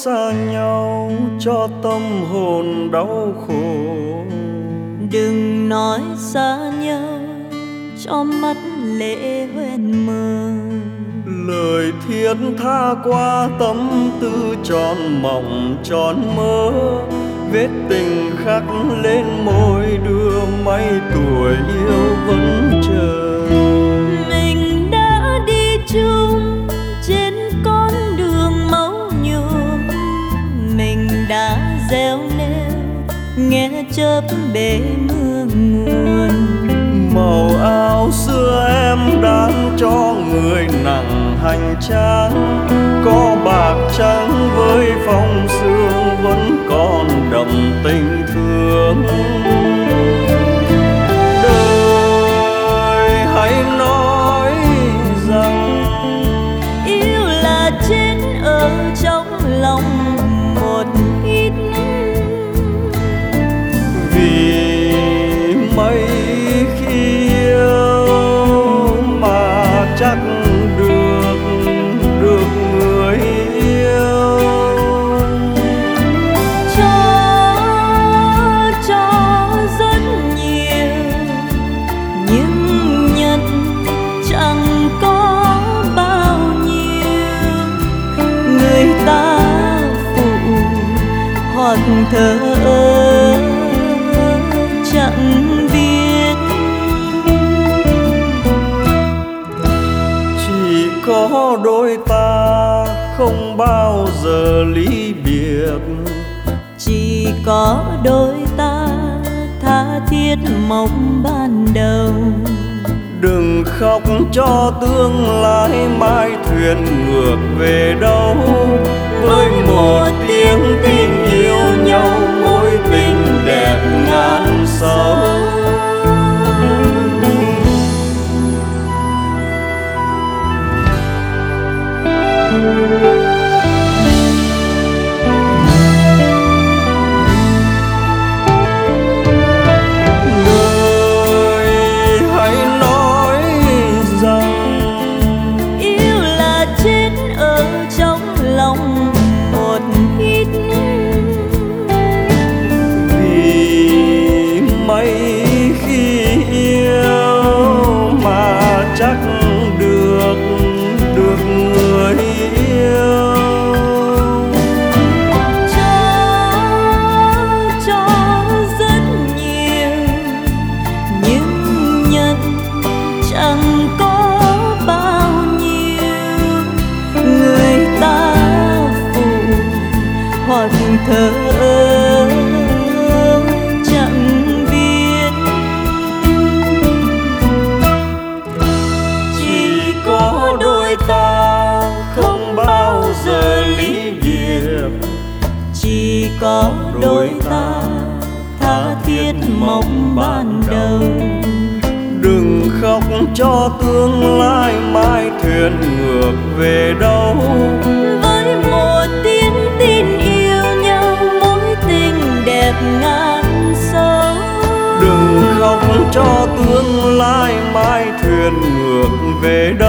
xa nhau cho tâm hồn đau khổ. Đừng nói xa nhau cho mắt lệ hoen mờ. Lời thiết tha qua tâm tư tròn mộng tròn mơ. Vết tình khắc lên môi đưa mấy tuổi yêu vẫn chờ. Mình đã đi chung trên con đường máu nhuộm. Mình đã gieo nêu nghe chớp bể mưa nguồn. Màu áo xưa em đan cho người nặng hành trang. Có bạc trắng với phong sương vẫn còn đậm tình thương. Đời hãy nói rằng yêu là chết ở trong lòng một ít. Vì mấy khi yêu mà chắc được người yêu. Cho rất nhiều nhưng nhận chẳng có bao nhiêu. Người ta phụ hoặc thờ ơ chẳng biết. Chỉ có đôi ta không bao giờ ly biệt. Chỉ có đôi ta tha thiết mong ban đầu. Đừng khóc cho tương lai mai thuyền ngược về đâu. Với một tiếng tình yêu nhau mối tình đẹp ngàn sâu. Chắc được người yêu. Cho rất nhiều nhưng nhận chẳng có bao nhiêu. Người ta phụ hoặc thờ ơ chẳng biết. Có đôi ta không bao giờ ly biệt. Chỉ có đôi ta tha thiết mong ban đầu. Đừng khóc cho tương lai mai thuyền ngược về đâu. Với một tiếng tin yêu nhau mối tình đẹp ngàn sâu. Đừng khóc cho tương lai mai thuyền ngược về đâu.